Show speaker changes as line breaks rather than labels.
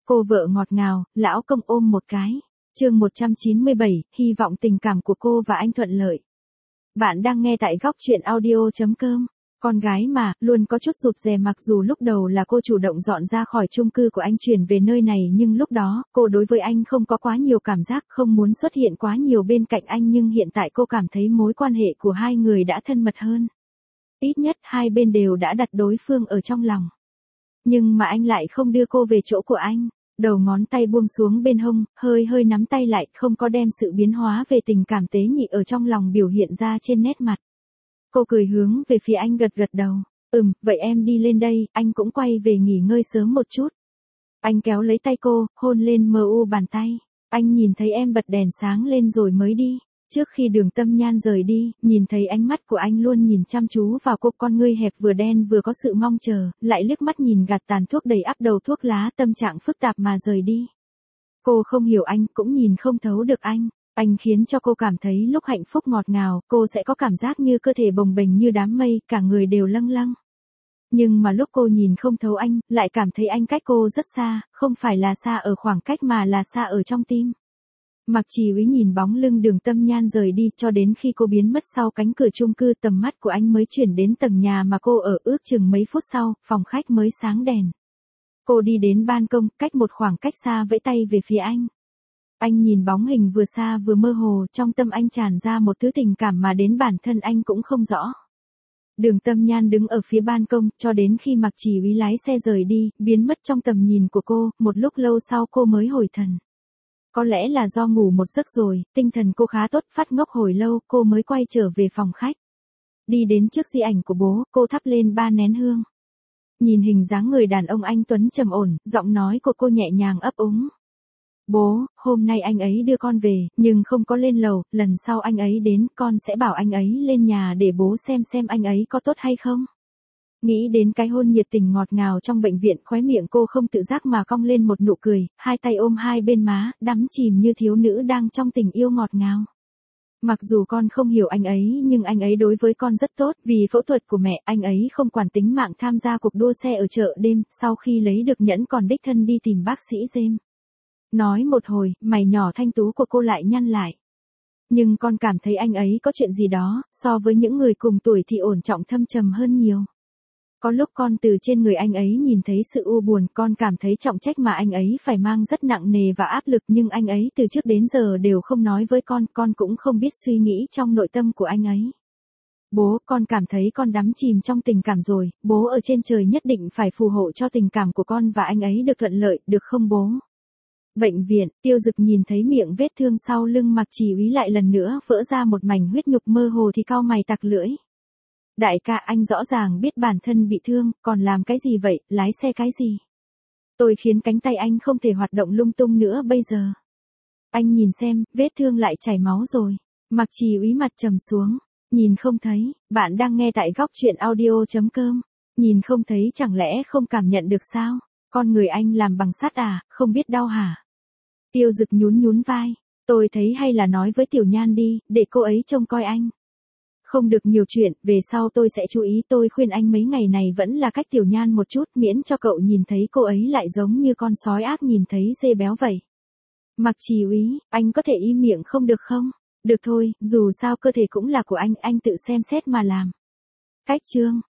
Cô vợ ngọt ngào, lão công ôm một cái. Chương 197, hy vọng tình cảm của cô và anh thuận lợi. Bạn đang nghe tại góc truyện audio.com. Con gái mà, luôn có chút rụt rè mặc dù lúc đầu là cô chủ động dọn ra khỏi chung cư của anh chuyển về nơi này nhưng lúc đó, cô đối với anh không có quá nhiều cảm giác không muốn xuất hiện quá nhiều bên cạnh anh nhưng hiện tại cô cảm thấy mối quan hệ của hai người đã thân mật hơn. Ít nhất hai bên đều đã đặt đối phương ở trong lòng. Nhưng mà anh lại không đưa cô về chỗ của anh. Đầu ngón tay buông xuống bên hông, hơi hơi nắm tay lại, không có đem sự biến hóa về tình cảm tế nhị ở trong lòng biểu hiện ra trên nét mặt. Cô cười hướng về phía anh gật gật đầu. Vậy em đi lên đây, anh cũng quay về nghỉ ngơi sớm một chút. Anh kéo lấy tay cô, hôn lên mờ u bàn tay. Anh nhìn thấy em bật đèn sáng lên rồi mới đi. Trước khi Đường Tâm Nhan rời đi, nhìn thấy ánh mắt của anh luôn nhìn chăm chú vào cô, con ngươi hẹp vừa đen vừa có sự mong chờ, lại liếc mắt nhìn gạt tàn thuốc đầy ắp đầu thuốc lá, tâm trạng phức tạp mà rời đi. Cô không hiểu anh, cũng nhìn không thấu được anh. Anh khiến cho cô cảm thấy lúc hạnh phúc ngọt ngào, cô sẽ có cảm giác như cơ thể bồng bềnh như đám mây, cả người đều lâng lâng. Nhưng mà lúc cô nhìn không thấu anh, lại cảm thấy anh cách cô rất xa, không phải là xa ở khoảng cách mà là xa ở trong tim. Mạc Trì Úy nhìn bóng lưng Đường Tâm Nhan rời đi cho đến khi cô biến mất sau cánh cửa chung cư, tầm mắt của anh mới chuyển đến tầng nhà mà cô ở, ước chừng mấy phút sau, phòng khách mới sáng đèn. Cô đi đến ban công, cách một khoảng cách xa vẫy tay về phía anh. Anh nhìn bóng hình vừa xa vừa mơ hồ, trong tâm anh tràn ra một thứ tình cảm mà đến bản thân anh cũng không rõ. Đường Tâm Nhan đứng ở phía ban công, cho đến khi Mạc Trì Úy lái xe rời đi, biến mất trong tầm nhìn của cô, một lúc lâu sau cô mới hồi thần. Có lẽ là do ngủ một giấc rồi, tinh thần cô khá tốt, phát ngốc hồi lâu, cô mới quay trở về phòng khách. Đi đến trước di ảnh của bố, cô thắp lên 3 nén hương. Nhìn hình dáng người đàn ông anh tuấn trầm ổn, giọng nói của cô nhẹ nhàng ấp úng. Bố, hôm nay anh ấy đưa con về, nhưng không có lên lầu, lần sau anh ấy đến, con sẽ bảo anh ấy lên nhà để bố xem anh ấy có tốt hay không. Nghĩ đến cái hôn nhiệt tình ngọt ngào trong bệnh viện, khóe miệng cô không tự giác mà cong lên một nụ cười, hai tay ôm hai bên má, đắm chìm như thiếu nữ đang trong tình yêu ngọt ngào. Mặc dù con không hiểu anh ấy nhưng anh ấy đối với con rất tốt, vì phẫu thuật của mẹ, anh ấy không quản tính mạng tham gia cuộc đua xe ở chợ đêm, sau khi lấy được nhẫn còn đích thân đi tìm bác sĩ James. Nói một hồi, mày nhỏ thanh tú của cô lại nhăn lại. Nhưng con cảm thấy anh ấy có chuyện gì đó, so với những người cùng tuổi thì ổn trọng thâm trầm hơn nhiều. Có lúc con từ trên người anh ấy nhìn thấy sự u buồn, con cảm thấy trọng trách mà anh ấy phải mang rất nặng nề và áp lực, nhưng anh ấy từ trước đến giờ đều không nói với con cũng không biết suy nghĩ trong nội tâm của anh ấy. Bố, con cảm thấy con đắm chìm trong tình cảm rồi, bố ở trên trời nhất định phải phù hộ cho tình cảm của con và anh ấy được thuận lợi, được không bố? Bệnh viện, Tiêu Dực nhìn thấy miệng vết thương sau lưng Mạc Trì Úy lại lần nữa vỡ ra một mảnh huyết nhục, mơ hồ thì cau mày tặc lưỡi. Đại ca, anh rõ ràng biết bản thân bị thương, còn làm cái gì vậy, lái xe cái gì? Tôi khiến cánh tay anh không thể hoạt động lung tung nữa bây giờ. Anh nhìn xem, vết thương lại chảy máu rồi. Mạc Trì Úy mặt trầm xuống. Nhìn không thấy, bạn đang nghe tại góc truyện audio.com. Nhìn không thấy chẳng lẽ không cảm nhận được sao? Con người anh làm bằng sắt à, không biết đau hả? Tiêu Dực nhún vai. Tôi thấy hay là nói với Tiểu Nhan đi, để cô ấy trông coi anh. Không được nhiều chuyện, về sau tôi sẽ chú ý, tôi khuyên anh mấy ngày này vẫn là cách Tiểu Nhan một chút, miễn cho cậu nhìn thấy cô ấy lại giống như con sói ác nhìn thấy dê béo vậy. Mạc Trì Úy, anh có thể im miệng không được không? Được thôi, dù sao cơ thể cũng là của anh tự xem xét mà làm. Cách chương.